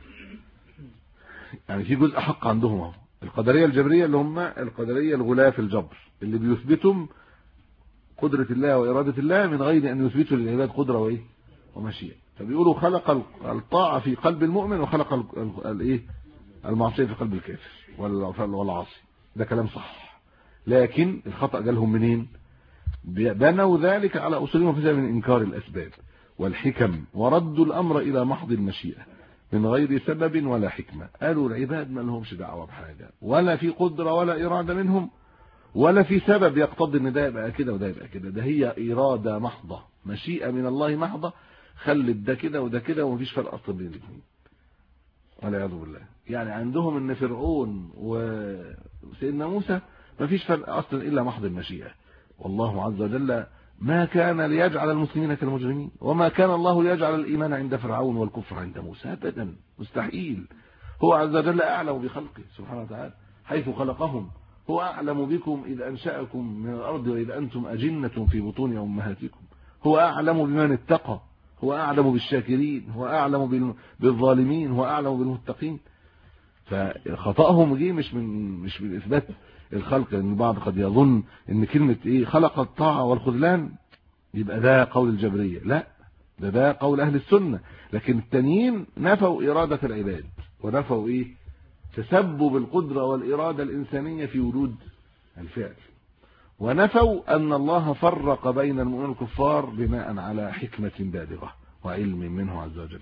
يعني في جزء حق عندهم اهو، القدرية الجبرية اللي هم القدرية الغلاة في الجبر، اللي بيثبتوا قدرة الله وإرادة الله من غير أن يثبتوا للعباد قدرة وإيه ومشيئة. فبيقولوا خلق الطاعة في قلب المؤمن وخلق المعصية في قلب الكافر والعاصي. ده كلام صح، لكن الخطأ جالهم منين؟ بنوا ذلك على أصولهم الفاسدة من إنكار الأسباب والحكم، وردوا الأمر إلى محض المشيئة من غير سبب ولا حكمة. قالوا العباد ما لهمش دعوة بحاجة، ولا في قدرة ولا إرادة منهم، ولا في سبب يقتضي ان ده يبقى كده وده يبقى كده. ده هي إرادة محضة، مشيئة من الله محضة، خلت ده كده وده كده، ومفيش فرق أصلا بين الاثنين والعياذ بالله. يعني عندهم ان فرعون وسيدنا موسى مفيش فرق اصلا الا محض المشيئة. والله عز وجل ما كان ليجعل المسلمين كالمجرمين، وما كان الله ليجعل الإيمان عند فرعون والكفر عند موسى، أبدا مستحيل. هو عز وجل أعلم بخلقه سبحانه وتعالى حيث خلقهم، هو أعلم بكم إذ أنشأكم من الأرض وإذ أنتم أجنة في بطون أمهاتكم، هو أعلم بمن اتقى، هو أعلم بالشاكرين، هو أعلم بالظالمين، هو أعلم بالمتقين. فخطأهم جه مش من إثبات الخلق، لأن البعض قد يظن إن كلمة إيه خلق الطاعة والخذلان يبقى ده قول الجبرية، لا، ده قول أهل السنة. لكن التانيين نفوا إرادة العباد، ونفوا إيه تسبب القدرة والإرادة الإنسانية في وجود الفعل، ونفوا أن الله فرق بين المؤمنين والكفار بناء على حكمة بالغة وعلم منه عز وجل،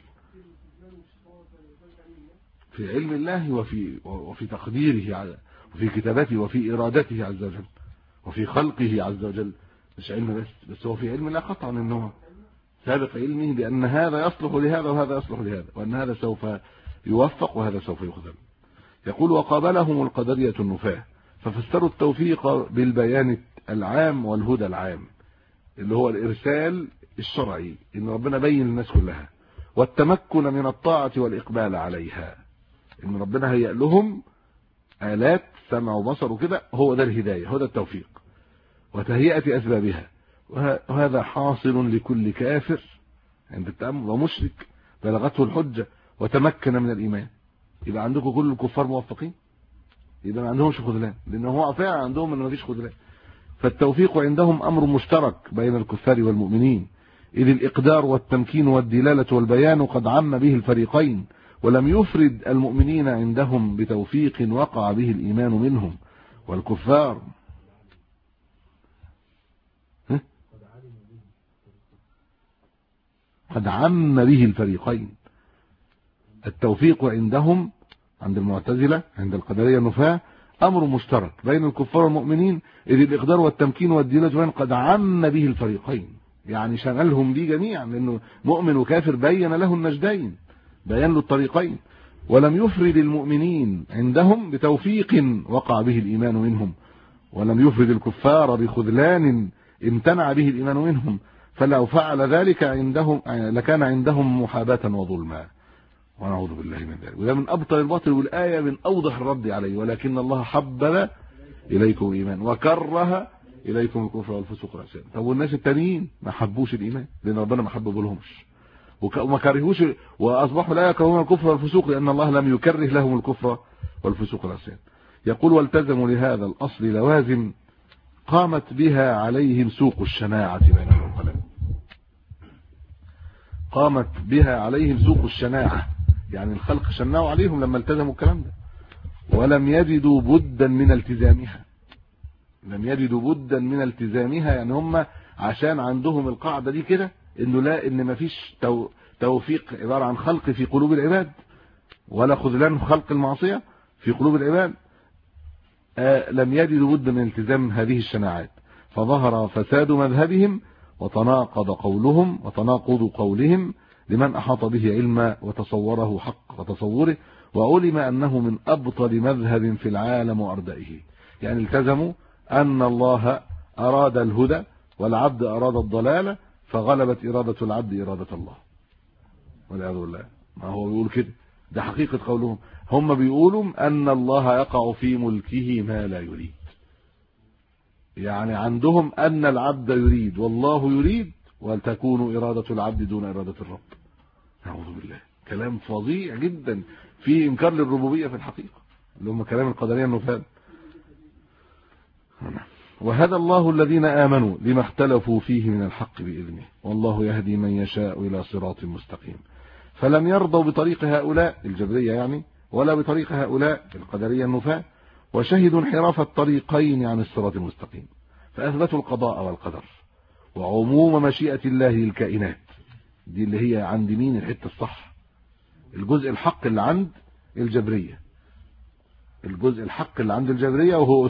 في علم الله وفي تقديره وفي كتابته وفي إرادته عز وجل وفي خلقه عز وجل. مش علم بس هو في علم الله قطعا انه سابق علمه بأن هذا يصلح لهذا وهذا يصلح لهذا، وأن هذا سوف يوفق وهذا سوف يخذل. يقول وقابلهم القدرية النفاة ففسروا التوفيق بالبيان العام والهدى العام، اللي هو الإرسال الشرعي، إن ربنا بين الناس كلها، والتمكن من الطاعة والإقبال عليها، إن ربنا هيأ لهم آلات سمع وبصر وكده، هو ده الهداية، هو ده التوفيق، وتهيئة أسبابها. وهذا حاصل لكل كافر عند التأمل ومشرك بلغته الحجة وتمكن من الإيمان. يبقى عندكم كل الكفار موفقين، يبقى ما عندهمش خذلان، لأنه هو فعلا عندهم أنه ما فيش خذلان. فالتوفيق عندهم أمر مشترك بين الكفار والمؤمنين، إذ الإقدار والتمكين والدلالة والبيان قد عم به الفريقين، ولم يفرد المؤمنين عندهم بتوفيق وقع به الإيمان منهم، والكفار قد عم به الفريقين. التوفيق عندهم عند المعتزلة عند القدرية النفاة أمر مشترك بين الكفار والمؤمنين، إذ الإقدار والتمكين والدلالة قد عم به الفريقين، يعني شغلهم به جميعا، لأنه مؤمن وكافر بين له النجدين، بيان له الطريقين. ولم يفرد المؤمنين عندهم بتوفيق وقع به الإيمان منهم، ولم يفرد الكفار بخذلان امتنع به الإيمان منهم، فلو فعل ذلك عندهم لكان عندهم محاباة وظلما، ونعوذ بالله من ذلك. وده من أبطل الباطل، والآية من أوضح الرد عليه، ولكن الله حبب إليكم الإيمان وكره إليكم الكفر والفسوق والعصيان. طب والناس التانيين ما حبوش الإيمان لأن ربنا ما حببه لهمش، وما كرهوش، وأصبحوا لا يكرهون الكفر والفسوق لأن الله لم يكره لهم الكفر والفسوق والعصيان. يقول والتزموا لهذا الأصل لوازم قامت بها عليهم سوق الشناعة بين العقلاء. قامت بها عليهم سوق الشناعة، يعني الخلق شنعوا عليهم لما التزموا الكلام ده، ولم يجدوا بدا من التزامها. لم يجدوا بدا من التزامها، يعني هم عشان عندهم القاعدة دي كده، انه لا، ان مفيش توفيق عبارة عن خلق في قلوب العباد، ولا خذلان خلق المعصية في قلوب العباد. لم يجدوا بد من التزام هذه الشناعات، فظهر فساد مذهبهم وتناقض قولهم لمن أحاط به علما وتصوره حق تصوره، وعلم أنه من أبطل مذهب في العالم وأردائه. يعني التزموا أن الله أراد الهدى والعبد أراد الضلالة، فغلبت إرادة العبد إرادة الله والعياذ بالله. ما هو بيقول كده، ده حقيقة قولهم. هم بيقولوا أن الله يقع في ملكه ما لا يريد، يعني عندهم أن العبد يريد والله يريد، ولتكون إرادة العبد دون إرادة الرب. أعوذ بالله، كلام فظيع جدا في إنكار للربوبية في الحقيقة، اللي هم كلام القدرية النفاذ. وهدى الله الذين آمنوا لما اختلفوا فيه من الحق بإذنه، والله يهدي من يشاء إلى صراط مستقيم. فلم يرضوا بطريق هؤلاء الجبرية يعني، ولا بطريق هؤلاء القدرية النفاة، وشهدوا انحراف الطريقين عن الصراط المستقيم، فأثبتوا القضاء والقدر وعموم مشيئة الله للكائنات. دي اللي هي عند مين الحتة الصح؟ الجزء الحق اللي عند الجبرية، الجزء الحق اللي عند الجبرية، وهو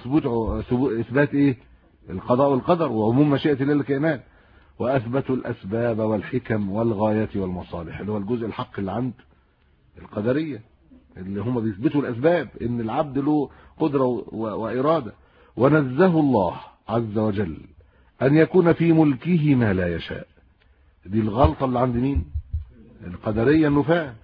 إثبات إيه؟ القضاء والقدر وعموم مشيئة الله للكائنات. وأثبتوا الأسباب والحكم والغايات والمصالح، اللي هو الجزء الحق اللي عند القدرية، اللي هم بيثبتوا الأسباب، إن العبد له قدرة وإرادة. ونزه الله عز وجل أن يكون في ملكه ما لا يشاء. دي الغلطة اللي عند مين؟ القدرية النفاة.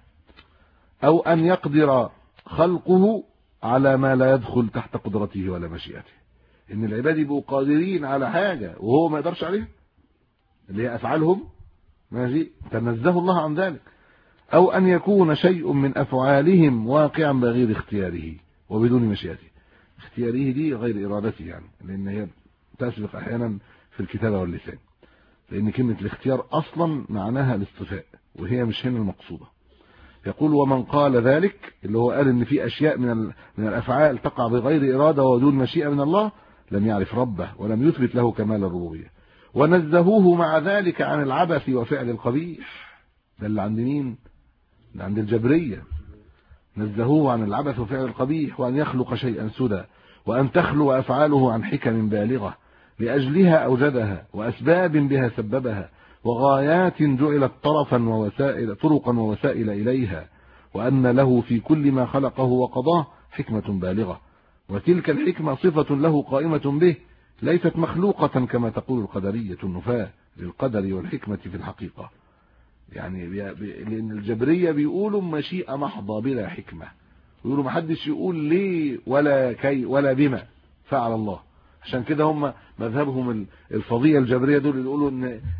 أو أن يقدر خلقه على ما لا يدخل تحت قدرته ولا مشيئته، إن العباد يبقوا قادرين على حاجة وهو ما يقدرش عليها، اللي هي أفعالهم، ماشي، تنزه الله عن ذلك. أو أن يكون شيء من أفعالهم واقعا بغير اختياره وبدون مشيئته. اختياره دي غير إرادته يعني، لأن هي تسبق أحيانا في الكتابة واللسان، لأن كلمة الاختيار أصلا معناها الاصطفاء، وهي مش هنا المقصودة. يقول ومن قال ذلك، اللي هو قال إن في أشياء من الأفعال تقع بغير إرادة ودون مشيئة من الله، لم يعرف ربه ولم يثبت له كمال الربوبية. ونزهوه مع ذلك عن العبث وفعل القبيح. ده اللي عند مين؟ ده عند الجبرية. نزهوه عن العبث وفعل القبيح، وأن يخلق شيئا سدى، وأن تخلو أفعاله عن حكم بالغة لأجلها أوجدها، وأسباب بها سببها، وغايات جعلت طرقا ووسائل إليها، وأن له في كل ما خلقه وقضاه حكمة بالغة، وتلك الحكمة صفة له قائمة به، ليست مخلوقة كما تقول القدرية النفاة للقدر والحكمة في الحقيقة. يعني لأن الجبرية بيقولوا مشيئة محضة بلا حكمة، ويقولوا محدش يقول ليه ولا كي ولا بما فعل الله. عشان كده هم مذهبهم الفظيع الجبرية دول يقولوا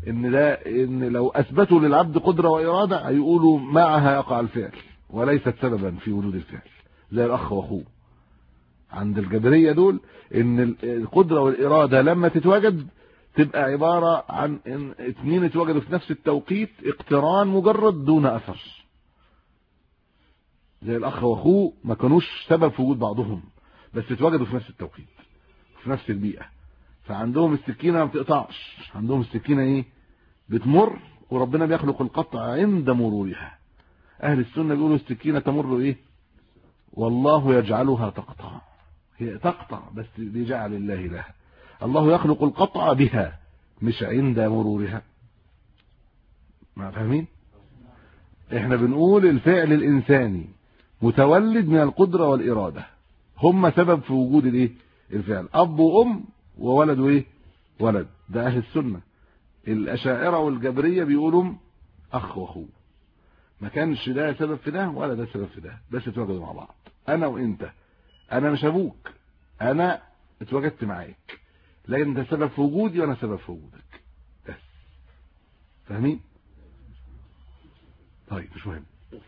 ان لو اثبتوا للعبد قدرة وإرادة هيقولوا معها يقع الفعل وليست سببا في وجود الفعل، زي الأخ وأخوه. عند الجبرية دول ان القدرة والإرادة لما تتواجد تبقى عبارة عن ان اتنين اتوجدوا في نفس التوقيت، اقتران مجرد دون اثر. زي الاخ واخوه ما كانوش سبب في وجود بعضهم، بس اتوجدوا في نفس التوقيت في نفس البيئة. فعندهم السكينة ما بتقطعش، عندهم السكينة ايه؟ بتمر، وربنا بيخلق القطع عند مرورها. اهل السنة بيقولوا السكينة تمر ايه؟ والله يجعلها تقطع. هي تقطع بس بجعل الله لها. الله يخلق القطع بها مش عند مرورها. ما فاهمين؟ احنا بنقول الفعل الانساني متولد من القدرة والإرادة، هم سبب في وجود الايه؟ الفعل. اب وام وولد وايه؟ ولد. ده اهل السنة. الاشاعرة والجبرية بيقولوا اخ واخوه، ما كانش ده سبب في ده ولا ده سبب في ده، بس اتوجدوا مع بعض. انا وانت، انا مش ابوك، انا اتوجدت معاك، لكن انت سبب في وجودي وانا سبب في وجودك بس. فاهمين؟ طيب مش مهم.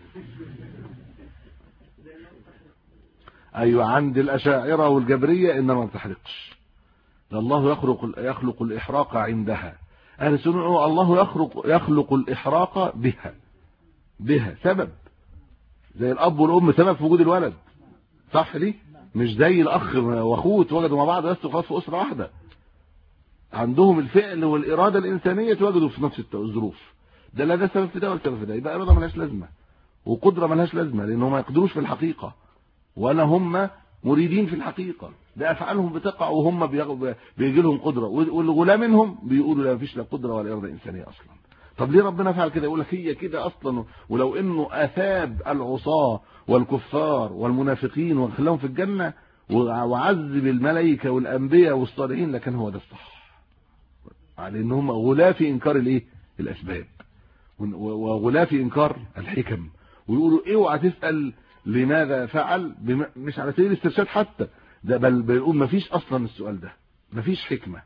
ايوه، عند الاشاعره والجبريه انما ما بتحرقش، ده الله يخلق الاحراق عندها. اهل السنه الله يخلق الاحراق بها سبب، زي الاب والام سبب في وجود الولد، صح دي؟ مش زي الاخ واخوه اتوجدوا مع بعض بس وخلاص في اسره واحده. عندهم الفعل والاراده الانسانيه اتوجدوا في نفس الظروف. ده لا ده سبب في ده ولا سبب في ده، يبقى اراده ملهاش لازمه وقدره ملهاش لازمه، لانهم ما يقدروش في الحقيقه ولا هم مريدين في الحقيقه. ده افعالهم بتقع وهم بيجي لهم قدره، والغلاة منهم بيقولوا لا فيش لا قدره ولا اراده انسانيه اصلا. طب ليه ربنا فعل كده؟ يقول لك هي كده اصلا، ولو انه اثاب العصاه والكفار والمنافقين وخلاهم في الجنه وعذب الملائكه والانبياء والصالحين لكن هو ده الصح، على ان هم غلاة في انكار الايه؟ الاسباب، وغلاة في انكار الحكم. ويقولوا اوعى تسال لماذا فعل، مش على سبيل الاسترشاد حتى، ده بل بيقول ما فيش اصلا السؤال ده، مفيش حكمة.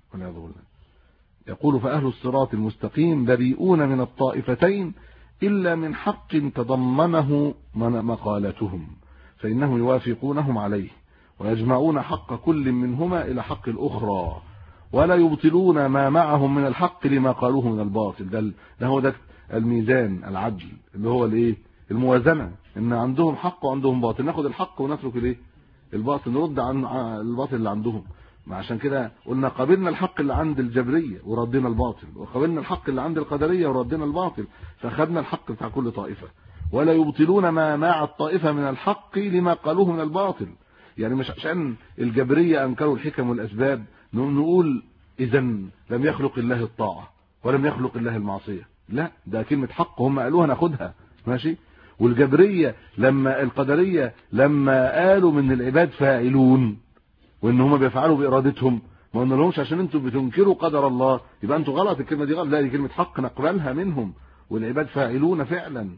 يقول فأهل الصراط المستقيم بريئون من الطائفتين إلا من حق تضمنه مقالتهم، فإنهم يوافقونهم عليه ويجمعون حق كل منهما إلى حق الأخرى، ولا يبطلون ما معهم من الحق لما قالوه من الباطل. ده هو ده الميزان العدل اللي هو الايه، الموازنة، ان عندهم حق وعندهم باطل، ناخد الحق ونترك الايه، الباطل، نرد عن الباطل اللي عندهم. عشان كده قلنا قابلنا الحق اللي عند الجبرية وردنا الباطل، وقابلنا الحق اللي عند القدرية وردنا الباطل، فاخذنا الحق بتاع كل طائفة. ولا يبطلون ما مع الطائفة من الحق لما قالوه من الباطل. يعني مش عشان الجبرية انكروا الحكم والاسباب نقول اذا لم يخلق الله الطاعة ولم يخلق الله المعصية، لا، ده كلمة حق هم قالوها ناخدها ماشي. والجبرية لما القدرية لما قالوا من العباد فاعلون وان هم بيفعلوا بارادتهم، ما قلنا لهمش عشان انتم بتنكروا قدر الله يبقى انتم غلط، الكلمة دي غلط، لا، دي كلمة حق نقبلها منهم، والعباد فاعلون فعلا.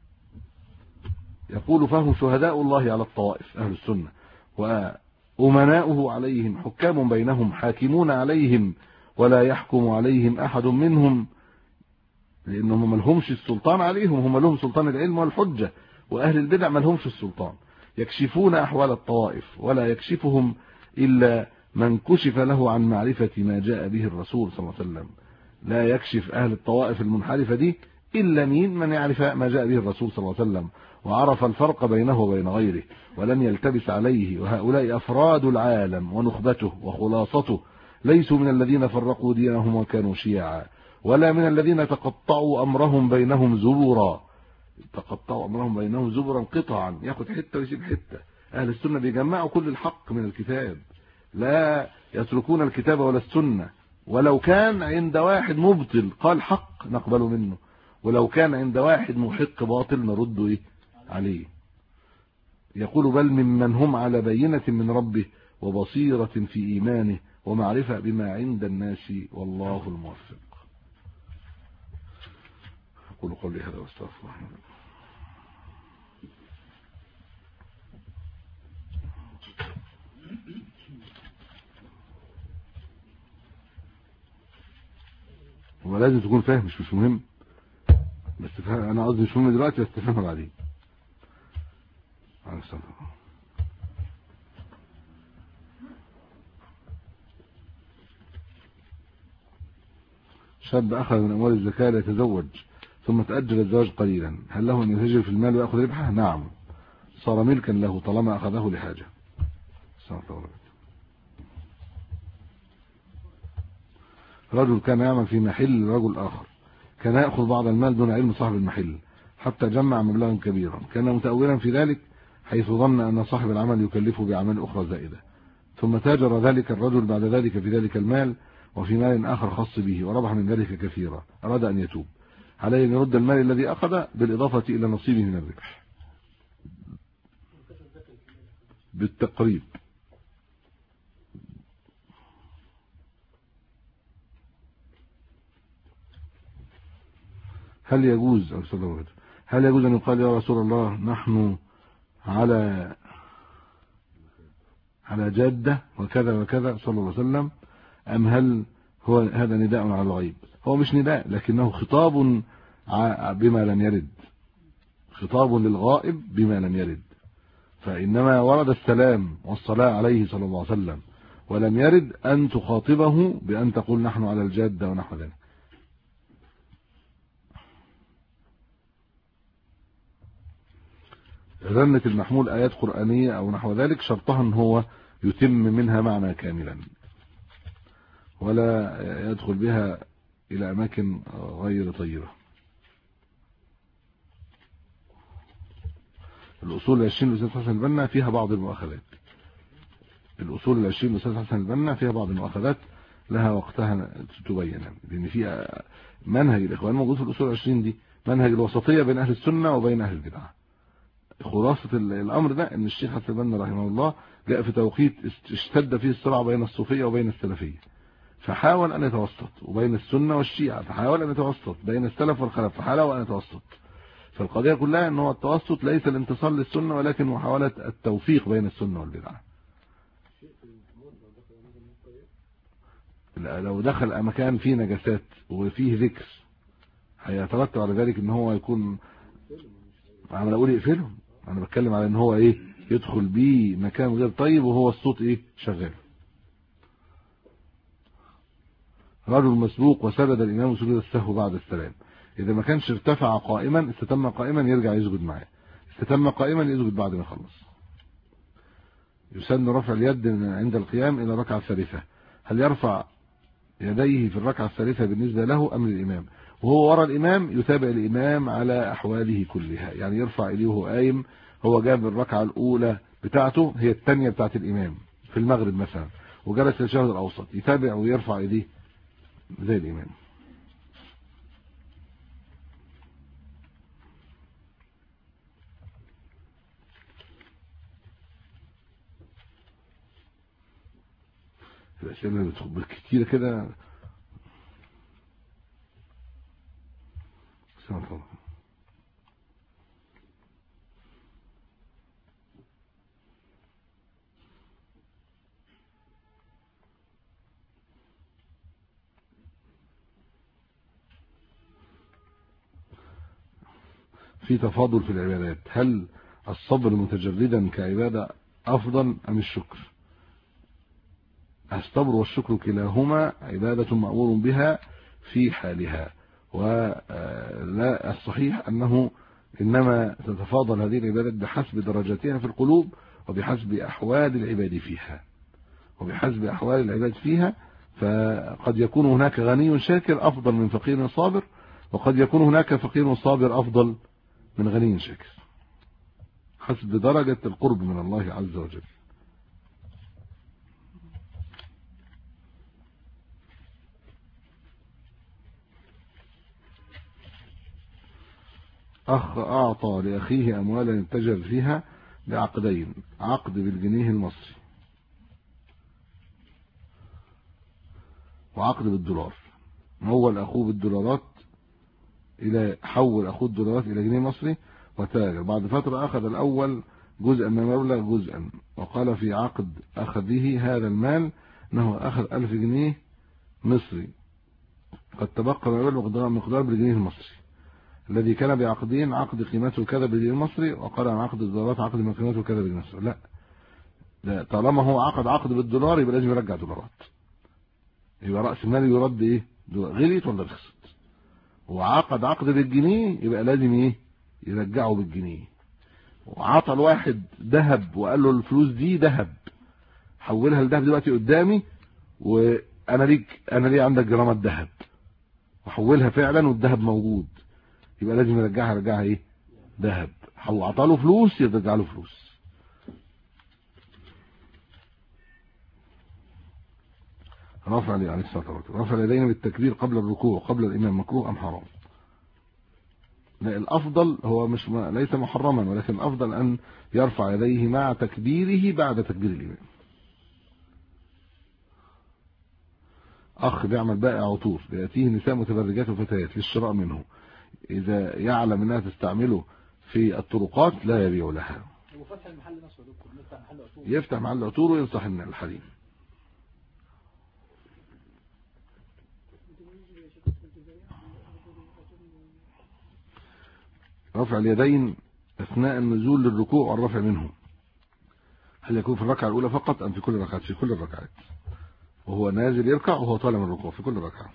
يقول فهم شهداء الله على الطوائف أهل السنة وأمناؤه عليهم، حكام بينهم حاكمون عليهم ولا يحكم عليهم أحد منهم، لأنهم ما لهمش السلطان عليهم، هم لهم سلطان العلم والحجة، وأهل البدع ما لهمش السلطان. يكشفون أحوال الطوائف ولا يكشفهم إلا من كشف له عن معرفة ما جاء به الرسول صلى الله عليه وسلم. لا يكشف أهل الطوائف المنحرفة دي إلا من يعرف ما جاء به الرسول صلى الله عليه وسلم وعرف الفرق بينه وبين غيره ولم يلتبس عليه. وهؤلاء أفراد العالم ونخبته وخلاصته، ليسوا من الذين فرقوا دينهم وكانوا شيعا، ولا من الذين تقطعوا أمرهم بينهم زبرا. تقطعوا أمرهم بينهم زبرا قطعا، ياخد حتة ويسيب حتة. أهل السنة بيجمعوا كل الحق من الكتاب، لا يتركون الكتاب ولا السنة، ولو كان عند واحد مبطل قال حق نقبله منه، ولو كان عند واحد محق باطل نرده عليه. يقول بل ممن هم على بينة من ربه وبصيرة في إيمانه ومعرفة بما عند الناس والله الموفق. أقول قولي هذا واستغفر الله. ولازم تكون فاهم، مش مهم بس تفهم، انا قصدي مش مهم دلوقتي بس تفهمها بعدين. على السلام. شاب اخذ من اموال الزكاه ليتزوج ثم تاجل الزواج قليلا، هل له ان يتاجر في المال وياخذ ربحه؟ نعم، صار ملكا له طالما اخذه لحاجه. رجل كان يعمل في محل رجل اخر، كان يأخذ بعض المال دون علم صاحب المحل حتى جمع مبلغا كبيرا، كان متأولا في ذلك حيث ظن أن صاحب العمل يكلفه بأعمال أخرى زائدة، ثم تاجر ذلك الرجل بعد ذلك في ذلك المال وفي مال آخر خاص به وربح من ذلك كثيرا، أراد أن يتوب، عليه أن يرد المال الذي أخذ بالإضافة إلى نصيبه من الربح بالتقريب. هل يجوز أن يقال يا رسول الله نحن على جادة وكذا وكذا صلى الله عليه وسلم، أم هل هو هذا نداء على الغيب؟ هو مش نداء لكنه خطاب بما لم يرد، خطاب للغائب بما لم يرد، فإنما ورد السلام والصلاة عليه صلى الله عليه وسلم ولم يرد أن تخاطبه بأن تقول نحن على الجادة ونحو ذلك. رنة المحمول آيات قرآنية أو نحو ذلك شرطها أن هو يتم منها معنى كاملا ولا يدخل بها إلى أماكن غير طيبة. الأصول العشرين للأستاذ حسن البنا فيها بعض المؤاخذات، الأصول العشرين للأستاذ حسن البنا فيها بعض المؤاخذات لها وقتها تبين، لأن فيها منهج الإخوان موجود في الأصول العشرين دي، منهج الوسطية بين أهل السنة وبين أهل البدعة. خلاصة الأمر ده أن الشيخ حسن البنا رحمه الله جاء في توقيت اشتد فيه الصراع بين الصوفية وبين السلفية، فحاول أن يتوسط، وبين السنة والشيعة فحاول أن يتوسط، بين السلف والخلف فحاول أن يتوسط. فالقضية كلها أنه التوسط ليس الانتصار للسنة ولكن محاولة التوفيق بين السنة والبدعة. لو دخل مكان فيه نجاسات وفيه ذكر هيترتب على ذلك ان هو يكون، انا اقول يقفلهم، انا بتكلم على ان هو ايه يدخل بيه مكان غير طيب وهو الصوت ايه شغال. رجل مسبوق وسجد الامام سجود السهو بعد السلام، اذا ما كانش ارتفع قائما استتم قائما يرجع يسجد معاه، استتم قائما يسجد بعد ما يخلص. يسن رفع اليد عند القيام الى الركعه الثالثه. هل يرفع يديه في الركعه الثالثه بالنسبه له ام للامام؟ وهو وراء الامام يتابع الامام على احواله كلها، يعني يرفع ايديه وهو قايم، هو جاب الركعه الاولى بتاعته هي الثانيه بتاعت الامام في المغرب مثلا وجلس للتشهد الاوسط، يتابع ويرفع ايديه زي الامام. الاسئله اللي بتخبر كتير كده. في تفاضل في العبادات، هل الصبر متجردا كعبادة أفضل أم الشكر؟ الصبر والشكر كلاهما عبادة مأمور بها في حالها، ولا الصحيح أنه إنما تتفاضل هذه العبادات بحسب درجاتها في القلوب وبحسب أحوال العباد فيها فقد يكون هناك غني شاكر أفضل من فقير صابر، وقد يكون هناك فقير صابر أفضل من غني شاكر، حسب درجة القرب من الله عز وجل. أخ أعطى لأخيه أموالا يتجر فيها بعقدين، عقد بالجنيه المصري وعقد بالدولار. مول أخوه بالدولارات حول أخوه الدولارات إلى جنيه مصري وتاجر. بعد فترة أخذ الأول جزءا من المبلغ جزءا، وقال في عقد أخذه هذا المال أنه أخذ 1000 جنيه مصري، قد تبقى مقدار بالجنيه المصري الذي كان بعقدين، عقد قيمته كذا بالجنيه المصري، وقال عن عقد الدولارات عقد من قيمته كذا بالجنيه المصري. لا، طالما هو عقد بالدولار يبقى لازم يرجع دولارات، يبقى رأس المال يرد ايه، غليت ولا رخصت. وعقد عقد بالجنيه يبقى لازم ايه يرجعه بالجنيه. وعطى الواحد ذهب وقال له الفلوس دي ذهب، حولها لذهب دلوقتي قدامي، وانا ليه عندك جرامات ذهب، وحولها فعلا والذهب موجود، يبقى لازم يرجعها ايه ذهب. هو عطى له فلوس يرجع له فلوس. رفع اليدين بالتكبير قبل الركوع قبل الامام مكروه ام حرام؟ لا، الافضل هو ليس محرما، ولكن الافضل ان يرفع يديه مع تكبيره بعد تكبير الامام. اخ بيعمل بائع عطور، ياتيه نساء متبرجات وفتيات للشراء منه، اذا يعلم انها تستعمله في الطرقات لا يبيع لها. وفتح المحل نفسه يفتح محل عطور وينصح الحريم. رفع اليدين اثناء النزول للركوع والرفع منه، هل يكون في الركعه الاولى فقط ام في كل الركعات؟ في كل الركعات، وهو نازل يركع وهو طالع من الركوع في كل ركعه.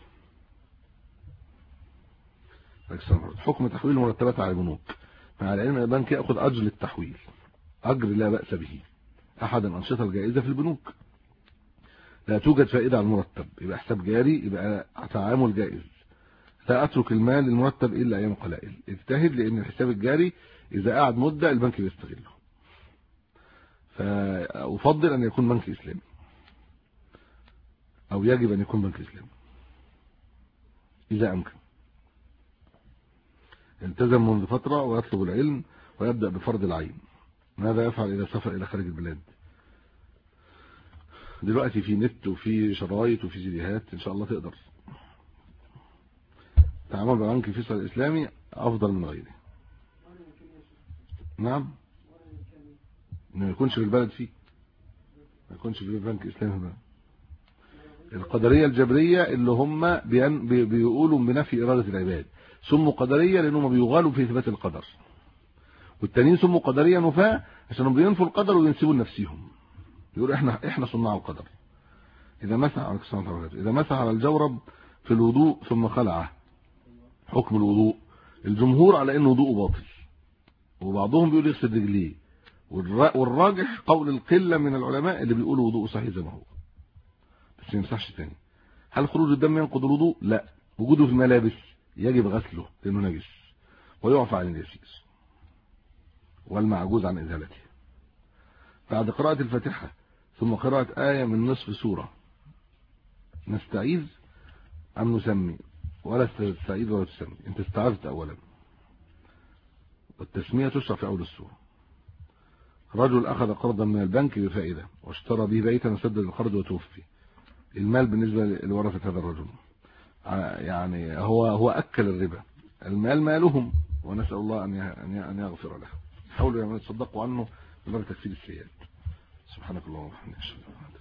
حكم تحويل المرتبات على البنوك، مع العلم ان البنك ياخذ اجر للتحويل، اجر لا باس به، احد الانشطه الجائزه في البنوك. لا توجد فائده على المرتب، يبقى حساب جاري، يبقى تعامل جائز. لا اترك المال المرتب الا ايام قلائل، اجتهد، لان الحساب الجاري اذا قعد مده البنك بيستغله، فافضل ان يكون بنك اسلامي، او يجب ان يكون بنك اسلامي اذا امكن. التزم منذ فتره ويطلب العلم ويبدا بفرض العين، ماذا يفعل اذا سافر الى خارج البلاد؟ دلوقتي في نت وفي شرايط وفي سيديهات، ان شاء الله تقدر. تعامل ببنك فيصل الاسلامي افضل من غيره. نعم، ما يكونش في البلد فيه، ما يكونش في بنك اسلامي في البلد. القدرية الجبرية اللي هم بيقولوا بنفي إرادة العباد، سموا قدرية لأنهم بيغالوا في إثبات القدر، والتانيين سموا قدرية نفاة عشان بينفوا القدر وينسبوا لنفسهم، يقولوا احنا صناع القدر. إذا مسح على الجورب في الوضوء ثم خلعه، حكم الوضوء. الجمهور على انه وضوء باطل، وبعضهم بيقول يغسل رجليه، والراجح قول القلة من العلماء اللي بيقولوا وضوء صحيح زي ما هو، بس ما يمسحش تاني. هل خروج الدم ينقض الوضوء؟ لا. وجوده في الملابس يجب غسله لانه نجس، ويعفى عن اليسير والمعجوز عن ازالته. بعد قراءة الفاتحة ثم قراءة آية من نصف سورة نستعيذ أم نسمي؟ ولا تستعيذ ولا تسمي، انت استعذت اولا، والتسمية تشرع في اول السورة. رجل اخذ قرضا من البنك بفائدة واشترى به بيتا وسدد القرض وتوفي. المال بالنسبة لورثة هذا الرجل، يعني هو اكل الربا، المال مالهم، ونسأل الله ان يغفر له. حاولوا يتصدقوا عنه بباب تكفير السيئات. سبحانك اللهم وبحمدك.